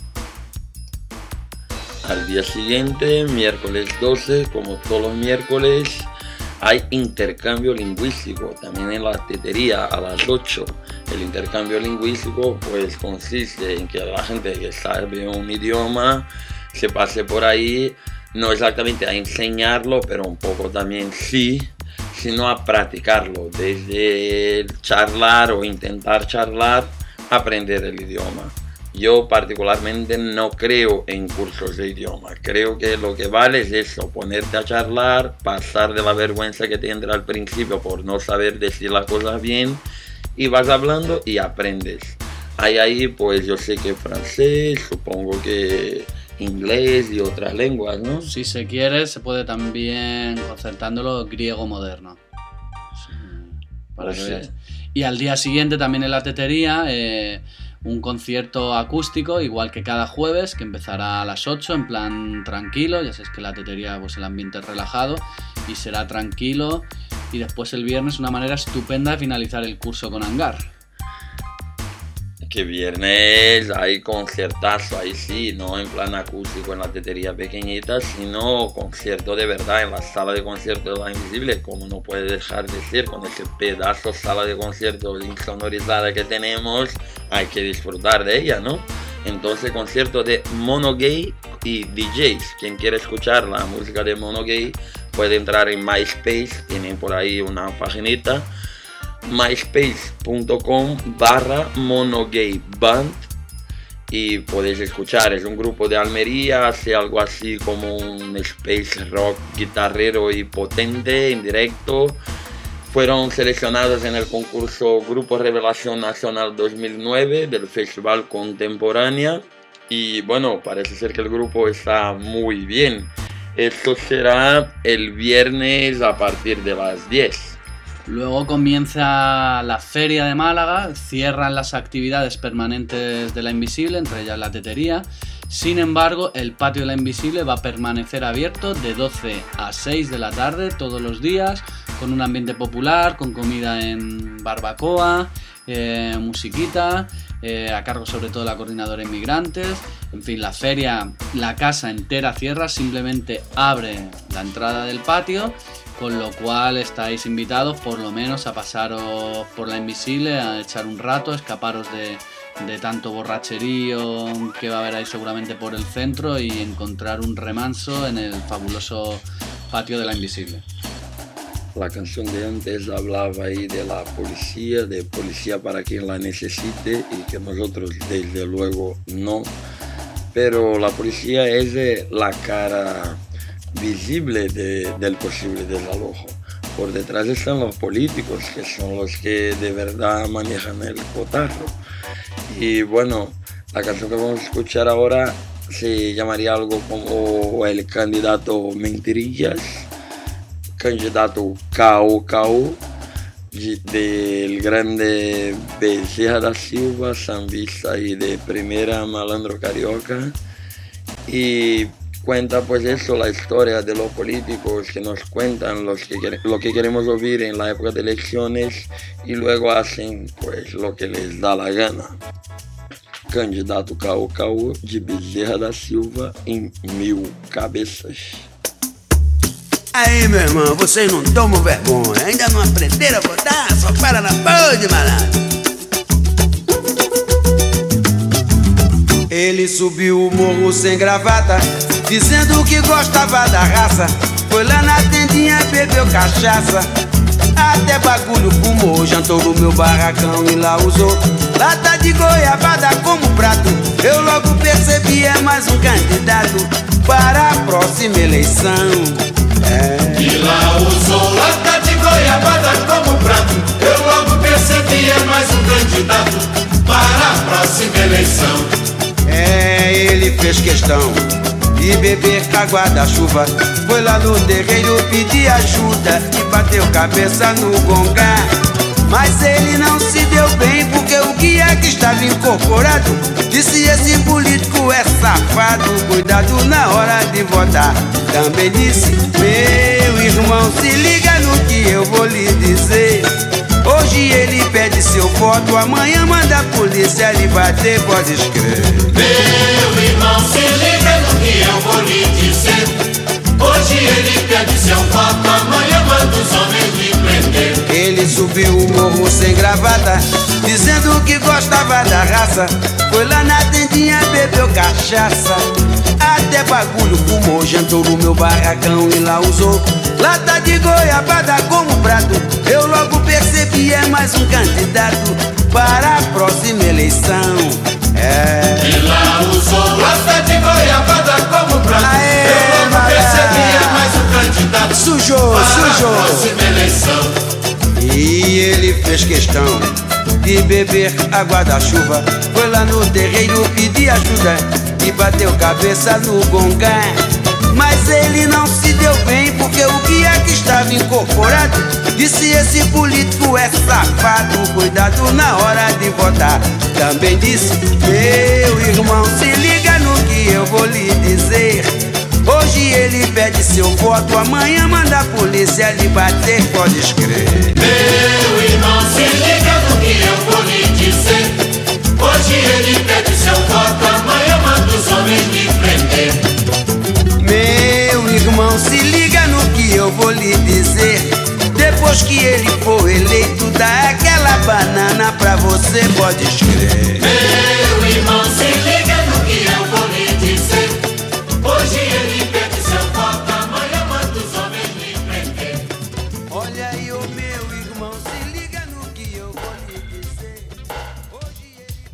Speaker 13: Al día siguiente, miércoles 12, como todos los miércoles, hay intercambio lingüístico, también en la tetería a las 8. El intercambio lingüístico pues consiste en que la gente que sabe un idioma se pase por ahí, no exactamente a enseñarlo, pero un poco también sí, sino a practicarlo, desde charlar o intentar charlar, aprender el idioma. Yo particularmente no creo en cursos de idioma, creo que lo que vale es eso, ponerte a charlar, pasar de la vergüenza que te entra al principio por no saber decir las cosas bien, y vas hablando y aprendes. Ahí pues yo sé que francés, supongo que inglés y otras lenguas, ¿no?
Speaker 14: Si se quiere, se puede también, concertándolo, griego moderno. Sí, para que veas. Y al día siguiente también en la tetería, un concierto acústico, igual que cada jueves, que empezará a las 8 en plan tranquilo. Ya sabes que la tetería, pues el ambiente es relajado y será tranquilo. Y después el viernes una manera estupenda de finalizar el curso con Hangar.
Speaker 13: Que viernes hay conciertazo, ahí sí, no en plan acústico en la tetería pequeñita, sino concierto de verdad en la sala de concierto de la Invisible, como no puede dejar de ser, con ese pedazo sala de concierto insonorizada que tenemos, hay que disfrutar de ella, ¿no? Entonces, concierto de Mono Gay y DJs. Quien quiere escuchar la música de Mono Gay puede entrar en MySpace, tienen por ahí una paginita, myspace.com/monogayband, y podéis escuchar. Es un grupo de Almería, hace algo así como un space rock guitarrero y potente en directo. Fueron seleccionados en el concurso Grupo Revelación Nacional 2009 del Festival Contemporánea, y bueno, parece ser que el grupo está muy bien. Esto será el viernes a partir de las 10.
Speaker 14: Luego comienza la Feria de Málaga, cierran las actividades permanentes de la Invisible, entre ellas la tetería. Sin embargo, el patio de la Invisible va a permanecer abierto de 12 a 6 de la tarde todos los días, con un ambiente popular, con comida en barbacoa, musiquita, a cargo sobre todo de la coordinadora de inmigrantes. En fin, la feria, la casa entera cierra, simplemente abre la entrada del patio, con lo cual estáis invitados por lo menos a pasaros por la Invisible, a echar un rato, escaparos de tanto borracherío que va a haber ahí seguramente por el centro, y encontrar un remanso en el fabuloso patio de la Invisible.
Speaker 13: La canción de antes hablaba ahí de la policía, de policía para quien la necesite, y que nosotros desde luego no, pero la policía es la cara visible del posible desalojo. Por detrás están los políticos, que son los que de verdad manejan el cotarro. Y bueno, la canción que vamos a escuchar ahora se llamaría algo como El Candidato Mentirillas, Candidato Cao, del grande Bezerra da Silva, sambista y de primera, malandro carioca. Y cuenta pues eso, la historia de los políticos que nos cuentan lo que queremos oír en la época de elecciones, y luego hacen pues lo que les da la gana. Candidato Cao de Bezerra da Silva em 1000 cabeças.
Speaker 15: Aí, meu irmão, vocês não tomam vergonha, ainda não aprenderam a votar? Só para na pode, malandro. Ele subiu o morro sem gravata, dizendo que gostava da raça. Foi lá na tendinha, bebeu cachaça. Até bagulho fumou, jantou no meu barracão e lá usou lata de goiabada como prato. Eu logo percebi, é mais um candidato para a próxima eleição.
Speaker 17: E lá usou lata de goiabada como prato. Eu logo percebi, é mais um candidato para a próxima eleição.
Speaker 15: Ele fez questão de beber água da chuva. Foi lá no terreiro pedir ajuda e bateu cabeça no gongá. Mas ele não se deu bem porque o guia que estava incorporado disse: esse político é safado, cuidado na hora de votar. Também disse: meu irmão, se liga no que eu vou lhe dizer. Hoje ele pede seu voto, amanhã manda a polícia lhe bater, pode escrever.
Speaker 17: Meu irmão, se liga no que eu vou lhe dizer. Hoje ele pede seu voto, amanhã manda os homens lhe prender.
Speaker 15: Ele subiu o morro sem gravata, dizendo que gostava da raça. Foi lá na tendinha, bebeu cachaça. Até bagulho fumou, jantou no meu barracão e lá usou lata de goiabada como prato. Eu logo percebi, é mais um candidato para a próxima eleição.
Speaker 17: E lá usou lata de goiabada como prato. Eu logo percebi, é mais um candidato para a próxima eleição.
Speaker 15: E ele fez questão de beber água da chuva. Foi lá no terreiro pedir ajuda e bateu cabeça no gongá. Mas ele não se deu bem porque o guia que estava incorporado disse: esse político é safado, cuidado na hora de votar. Também disse: meu irmão, se liga no que eu vou lhe dizer. Hoje ele pede seu voto, amanhã manda a polícia lhe bater, pode escrever.
Speaker 17: Meu irmão, se liga no que eu vou lhe dizer. Hoje ele pede seu voto, amanhã manda os homens lhe prender.
Speaker 15: Meu irmão, se liga no que eu vou lhe dizer. Depois que ele for eleito, dá aquela banana pra você, pode escrever.
Speaker 17: Meu irmão, se liga no que eu vou lhe dizer. Hoje ele pede seu voto, amanhã manda os homens lhe prender.
Speaker 15: Olha aí, ô meu irmão, se liga no que eu vou lhe dizer. Hoje ele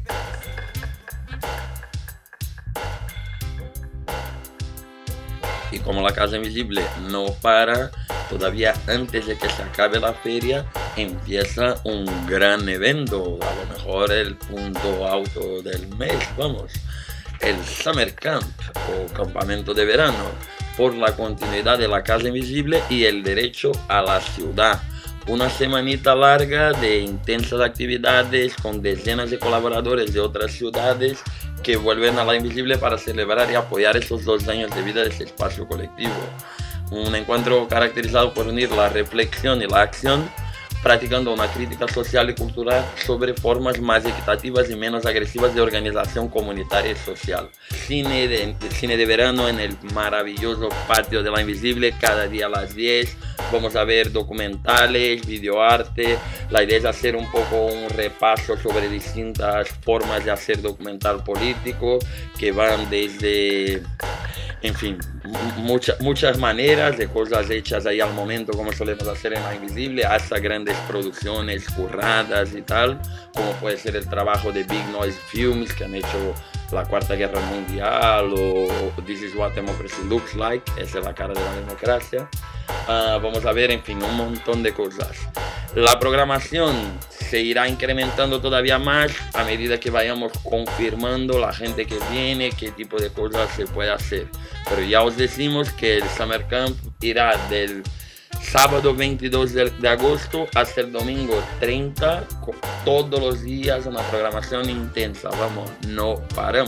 Speaker 13: Y como la Casa Invisible no para, todavía antes de que se acabe la feria, empieza un gran evento, a lo mejor el punto alto del mes, vamos, el Summer Camp o campamento de verano, por la continuidad de la Casa Invisible y el derecho a la ciudad. Una semanita larga de intensas actividades con decenas de colaboradores de otras ciudades que vuelven a la Invisible para celebrar y apoyar esos 2 años de vida de ese espacio colectivo. Un encuentro caracterizado por unir la reflexión y la acción, practicando una crítica social y cultural sobre formas más equitativas y menos agresivas de organización comunitaria y social. Cine de verano en el maravilloso patio de la Invisible cada día a las 10. Vamos a ver documentales, videoarte. La idea es hacer un poco un repaso sobre distintas formas de hacer documental político que van desde, en fin, muchas maneras de cosas hechas ahí al momento como solemos hacer en la Invisible, hasta grandes producciones curradas y tal, como puede ser el trabajo de Big Noise Films, que han hecho la Cuarta Guerra Mundial, o This is what democracy looks like, esa es la cara de la democracia. Vamos a ver, en fin, un montón de cosas. La programación se irá incrementando todavía más a medida que vayamos confirmando la gente que viene, qué tipo de cosas se puede hacer. Pero ya os decimos que el Summer Camp irá del sábado 22 de agosto hasta el domingo 30, todos los días una programación intensa. Vamos, no paramos.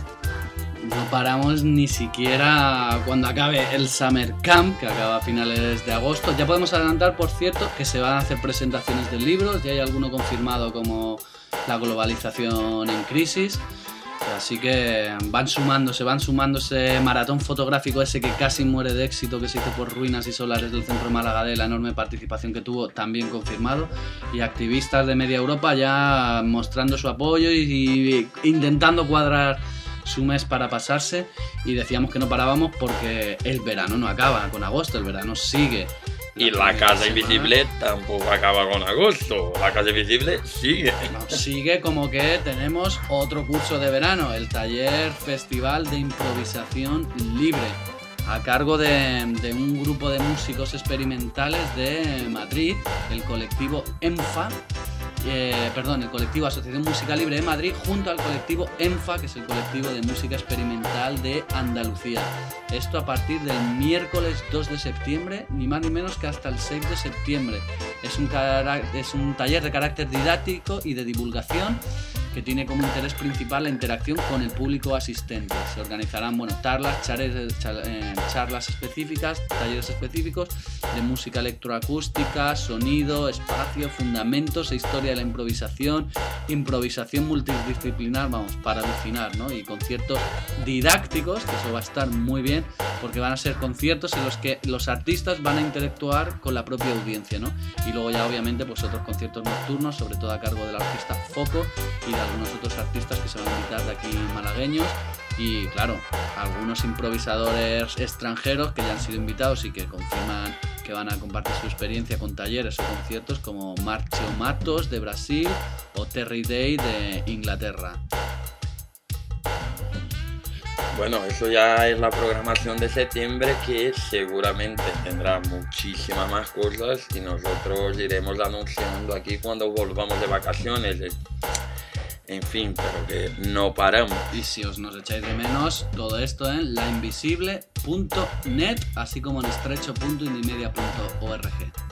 Speaker 14: No paramos ni siquiera cuando acabe el Summer Camp, que acaba a finales de agosto. Ya podemos adelantar, por cierto, que se van a hacer presentaciones de libros. Ya hay alguno confirmado, como La globalización en crisis. Así que se van sumando ese maratón fotográfico ese que casi muere de éxito, que se hizo por Ruinas y Solares del Centro Málaga, de la enorme participación que tuvo, también confirmado, y activistas de media Europa ya mostrando su apoyo y intentando cuadrar su mes para pasarse. Y decíamos que no parábamos porque el verano no acaba con agosto, el verano sigue.
Speaker 13: Y la Casa Invisible tampoco acaba con agosto. La Casa Invisible sigue.
Speaker 14: Sigue como que tenemos otro curso de verano, el taller Festival de Improvisación Libre, a cargo de un grupo de músicos experimentales de Madrid, el colectivo ENFA, el colectivo Asociación Música Libre de Madrid, junto al colectivo ENFA, que es el colectivo de música experimental de Andalucía. Esto a partir del miércoles 2 de septiembre, ni más ni menos que hasta el 6 de septiembre. Es un taller de carácter didáctico y de divulgación que tiene como interés principal la interacción con el público asistente. Se organizarán charlas específicas, talleres específicos de música electroacústica, sonido, espacio, fundamentos e historia de la improvisación, improvisación multidisciplinar, para alucinar, ¿no? Y conciertos didácticos, que eso va a estar muy bien, porque van a ser conciertos en los que los artistas van a interactuar con la propia audiencia, ¿no? Y luego ya obviamente pues otros conciertos nocturnos, sobre todo a cargo de la orquesta Foco y de algunos otros artistas que se van a invitar de aquí malagueños, y claro, algunos improvisadores extranjeros que ya han sido invitados y que confirman que van a compartir su experiencia con talleres o conciertos, como Marcio Matos de Brasil o Terry Day de Inglaterra.
Speaker 13: Bueno, eso ya es la programación de septiembre, que seguramente tendrá muchísimas más cosas y nosotros iremos anunciando aquí cuando volvamos de vacaciones. En fin, pero que no paramos.
Speaker 14: Y si os nos echáis de menos, todo esto en lainvisible.net, así como en estrecho.indimedia.org.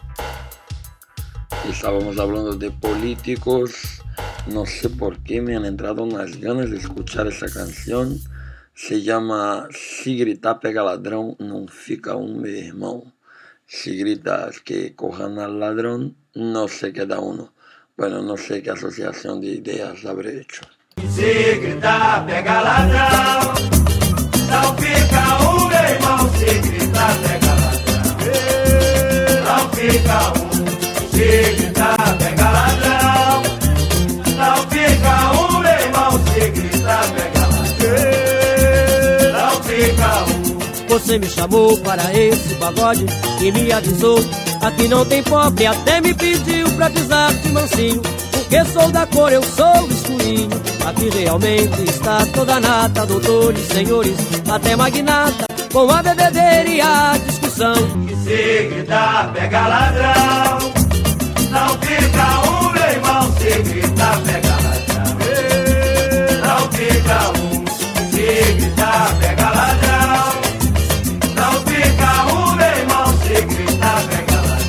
Speaker 13: Estábamos hablando de políticos. No sé por qué me han entrado unas ganas de escuchar esa canción. Se llama Si gritar pega ladrão, não fica meu irmão. Si gritas que cojan al ladrón, no se queda uno. Bueno, no sé qué asociación de ideas habré hecho.
Speaker 17: Se gritar pega ladrão, não fica meu irmão. Se gritar pega ladrão, não fica Se gritar pega ladrão, não fica meu irmão. Se gritar pega ladrão, não fica
Speaker 19: Você me chamou para esse pagode e me avisou. Aqui não tem pobre, até me pediu pra pisar de mansinho, porque sou da cor, eu sou escurinho. Aqui realmente está toda a nata, doutores, senhores, até magnata, com a bebedeira e a discussão.
Speaker 17: E se gritar pega ladrão, não fica meu irmão. Se gritar pega ladrão, não fica Se gritar pega ladrão, não fica meu irmão. Se gritar pega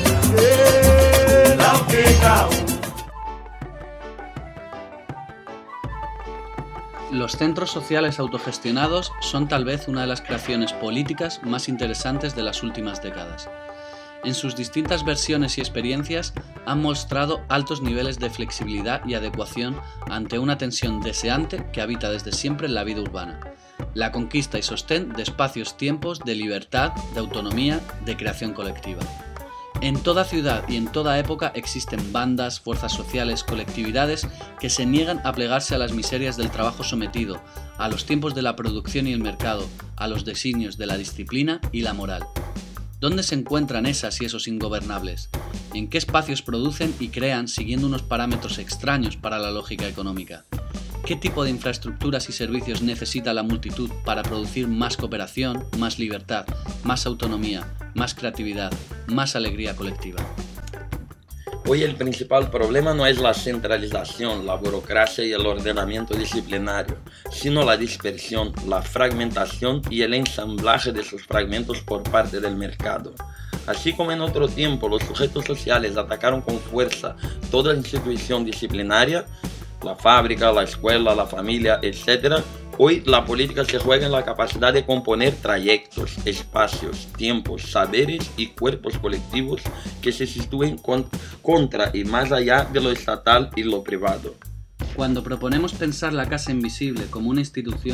Speaker 14: Los centros sociales autogestionados son tal vez una de las creaciones políticas más interesantes de las últimas décadas. En sus distintas versiones y experiencias han mostrado altos niveles de flexibilidad y adecuación ante una tensión deseante que habita desde siempre en la vida urbana: la conquista y sostén de espacios-tiempos de libertad, de autonomía, de creación colectiva. En toda ciudad y en toda época existen bandas, fuerzas sociales, colectividades que se niegan a plegarse a las miserias del trabajo sometido, a los tiempos de la producción y el mercado, a los designios de la disciplina y la moral. ¿Dónde se encuentran esas y esos ingobernables? ¿En qué espacios producen y crean siguiendo unos parámetros extraños para la lógica económica? ¿Qué tipo de infraestructuras y servicios necesita la multitud para producir más cooperación, más libertad, más autonomía, más creatividad, más alegría colectiva?
Speaker 13: Hoy el principal problema no es la centralización, la burocracia y el ordenamiento disciplinario, sino la dispersión, la fragmentación y el ensamblaje de esos fragmentos por parte del mercado. Así como en otro tiempo los sujetos sociales atacaron con fuerza toda institución disciplinaria, la fábrica, la escuela, la familia, etc., hoy la política se juega en la capacidad de componer trayectos, espacios, tiempos, saberes y cuerpos colectivos que se sitúen contra y más allá de lo estatal y lo privado.
Speaker 14: Cuando proponemos pensar la Casa Invisible como una institución,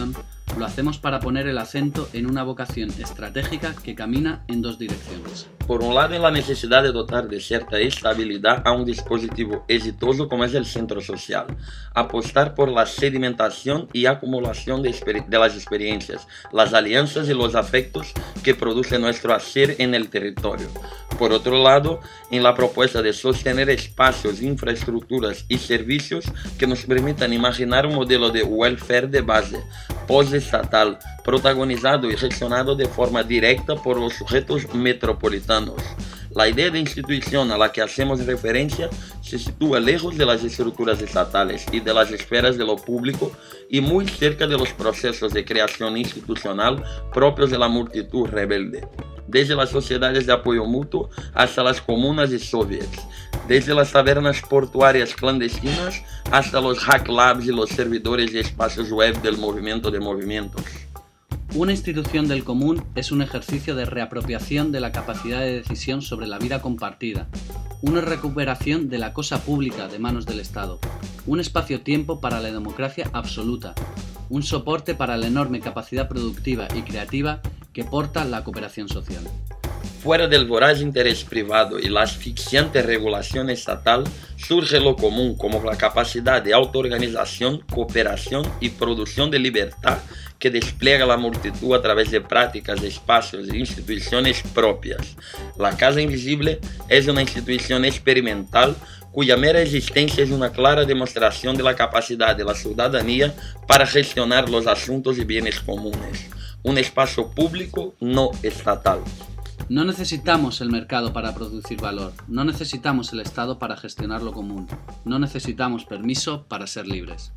Speaker 14: Lo hacemos para poner el acento en una vocación estratégica que camina en dos direcciones.
Speaker 13: Por un lado, en la necesidad de dotar de cierta estabilidad a un dispositivo exitoso como es el centro social. Apostar por la sedimentación y acumulación de las experiencias, las alianzas y los afectos que produce nuestro hacer en el territorio. Por otro lado, en la propuesta de sostener espacios, infraestructuras y servicios que nos permitan imaginar un modelo de welfare de base, post-estatal, protagonizado y gestionado de forma directa por los sujetos metropolitanos. La idea de institución a la que hacemos referencia se sitúa lejos de las estructuras estatales y de las esferas de lo público y muy cerca de los procesos de creación institucional propios de la multitud rebelde. Desde las sociedades de apoyo mutuo hasta las comunas y soviets, desde las tabernas portuarias clandestinas hasta los hack labs y los servidores y espacios web del movimiento de movimientos.
Speaker 14: Una institución del común es un ejercicio de reapropiación de la capacidad de decisión sobre la vida compartida, una recuperación de la cosa pública de manos del Estado, un espacio-tiempo para la democracia absoluta, un soporte para la enorme capacidad productiva y creativa que porta la cooperación social.
Speaker 13: Fuera del voraz interés privado y la asfixiante regulación estatal, surge lo común como la capacidad de autoorganización, cooperación y producción de libertad que despliega la multitud a través de prácticas, espacios e instituciones propias. La Casa Invisible es una institución experimental cuya mera existencia es una clara demostración de la capacidad de la ciudadanía para gestionar los asuntos y bienes comunes. Un espacio público no estatal.
Speaker 14: No necesitamos el mercado para producir valor, no necesitamos el Estado para gestionar lo común, no necesitamos permiso para ser libres.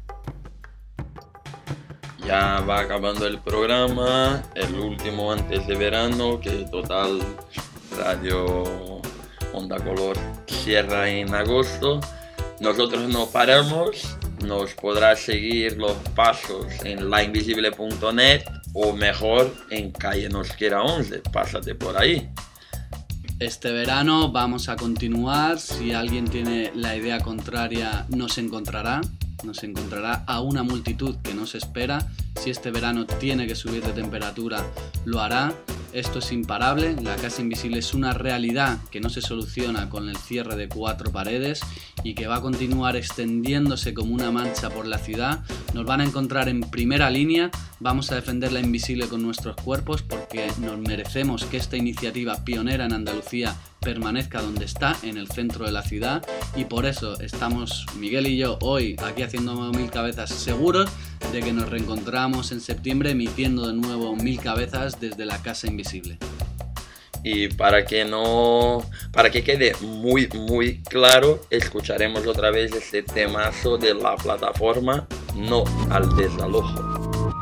Speaker 13: Ya va acabando el programa, el último antes de verano, que total Radio Onda Color cierra en agosto. Nosotros no paramos, nos podrás seguir los pasos en lainvisible.net o mejor en Calle Nosquera 11, pásate por ahí.
Speaker 14: Este verano vamos a continuar, si alguien tiene la idea contraria nos encontrará a una multitud que nos espera. Si este verano tiene que subir de temperatura, lo hará. Esto es imparable, la Casa Invisible es una realidad que no se soluciona con el cierre de 4 paredes y que va a continuar extendiéndose como una mancha por la ciudad. Nos van a encontrar en primera línea, vamos a defender la Invisible con nuestros cuerpos porque nos merecemos que esta iniciativa pionera en Andalucía permanezca donde está, en el centro de la ciudad, y por eso estamos Miguel y yo hoy aquí haciendo 1000 cabezas, seguros de que nos reencontramos en septiembre emitiendo de nuevo 1000 cabezas desde la Casa Invisible.
Speaker 13: Y para que quede muy claro, escucharemos otra vez este temazo de La Plataforma, No al Desalojo.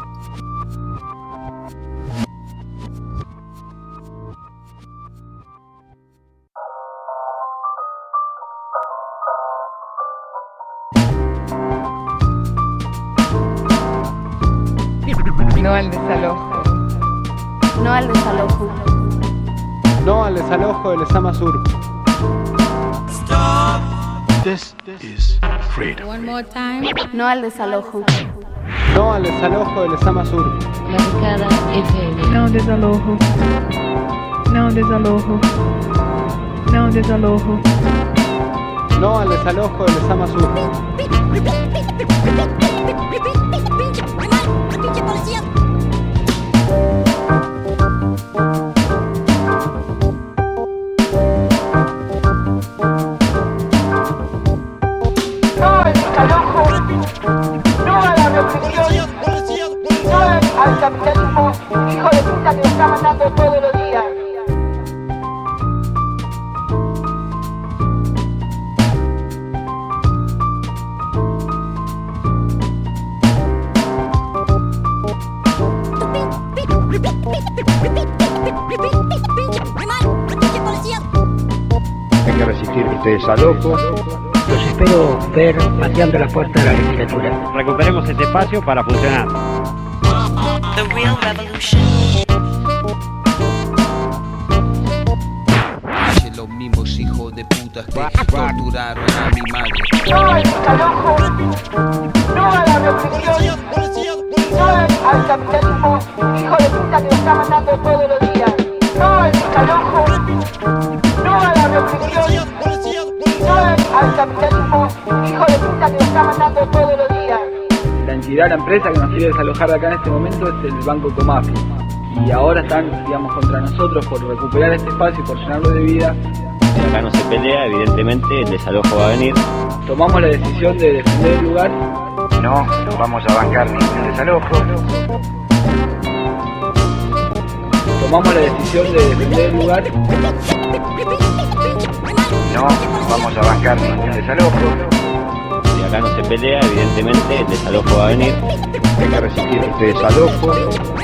Speaker 1: No al desalojo.
Speaker 2: No al desalojo.
Speaker 3: No al desalojo del Lezama Sur.
Speaker 4: This is freedom.
Speaker 5: One more time.
Speaker 2: No al desalojo.
Speaker 3: No al desalojo del Lezama Sur.
Speaker 5: Barricada FM.
Speaker 1: No desalojo. No desalojo. No desalojo.
Speaker 3: No al desalojo del Lezama Sur.
Speaker 6: Al capitalismo, hijo de puta que nos está matando todos los días.
Speaker 20: Hay que resistir este desalojo. Los espero ver pateando la puerta de la legislatura.
Speaker 21: Recuperemos este espacio para funcionar.
Speaker 9: The Real Revolution.
Speaker 10: Los mismos hijos de putas que torturaron a mi madre.
Speaker 6: No al desalojo, no a la represión, no al capitalismo, hijo de puta que nos está matando todos los días. No al desalojo, no a la represión, no al capitalismo, hijo de puta que nos está matando todos los días.
Speaker 11: La entidad, la empresa que nos quiere desalojar de acá en este momento es el Banco Comafi. Y ahora están, digamos, contra nosotros por recuperar este espacio y por llenarlo de vida.
Speaker 8: Si acá no se pelea, evidentemente el desalojo va a venir.
Speaker 11: Tomamos la decisión de defender el lugar.
Speaker 7: No vamos a bancar ningún desalojo.
Speaker 11: Tomamos la decisión de defender el lugar.
Speaker 7: No vamos a bancar ningún desalojo.
Speaker 8: Si acá no se pelea, evidentemente el desalojo va a venir.
Speaker 3: Hay que resistir este desalojo.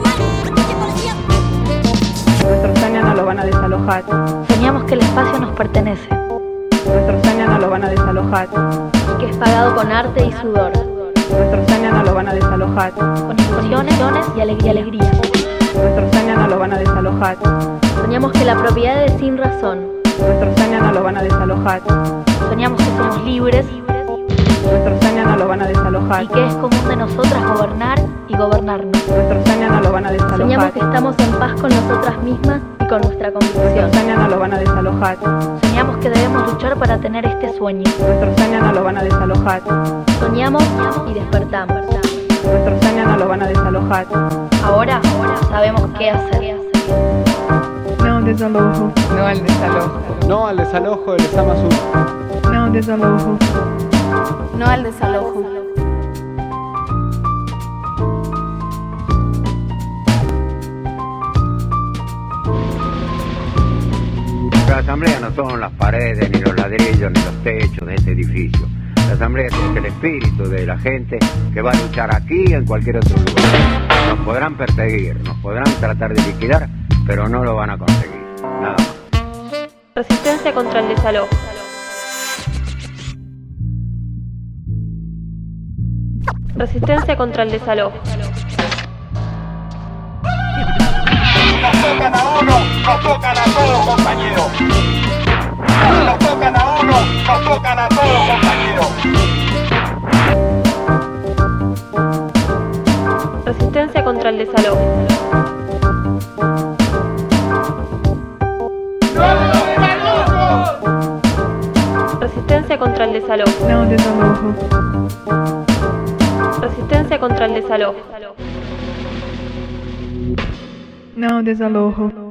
Speaker 1: Nuestros años no lo van a desalojar.
Speaker 2: Soñamos que el espacio nos pertenece.
Speaker 1: Nuestros años no lo van a desalojar.
Speaker 2: Y que es pagado con arte y sudor.
Speaker 1: Nuestros años no lo van a desalojar.
Speaker 2: Con ilusiones y alegría.
Speaker 1: Nuestros años no lo van a desalojar.
Speaker 2: Soñamos que la propiedad es sin razón.
Speaker 1: Nuestros años no lo van a desalojar.
Speaker 2: Soñamos que somos libres.
Speaker 1: Nuestros años no lo van a desalojar.
Speaker 2: Y que es común de nosotras gobernar y gobernarnos.
Speaker 1: Nuestros años no lo van a desalojar.
Speaker 2: Soñamos que estamos en paz con nosotras mismas y con nuestra convicción.
Speaker 1: Nuestros años no lo van a desalojar.
Speaker 2: Soñamos que debemos luchar para tener este sueño.
Speaker 1: Nuestros años no lo van a desalojar.
Speaker 2: Soñamos y despertamos.
Speaker 1: Nuestros años no lo van a desalojar.
Speaker 2: Ahora sabemos qué hacer.
Speaker 1: No al desalojo.
Speaker 3: No al desalojo. No al desalojo del Lezama Sur.
Speaker 1: No al desalojo.
Speaker 2: No al desalojo.
Speaker 7: La asamblea no son las paredes, ni los ladrillos, ni los techos de este edificio. La asamblea es el espíritu de la gente que va a luchar aquí y en cualquier otro lugar. Nos podrán perseguir, nos podrán tratar de liquidar, pero no lo van a conseguir. Nada más.
Speaker 12: Resistencia contra el desalojo. Resistencia contra el desalojo.
Speaker 17: Nos tocan a uno, nos tocan a todos, compañeros. Nos tocan a uno, nos tocan a todos, compañeros.
Speaker 12: Resistencia contra el desalojo. Resistencia contra el desalojo.
Speaker 1: No desalojo.
Speaker 12: Resistencia contra el desalojo.
Speaker 1: No desalojo.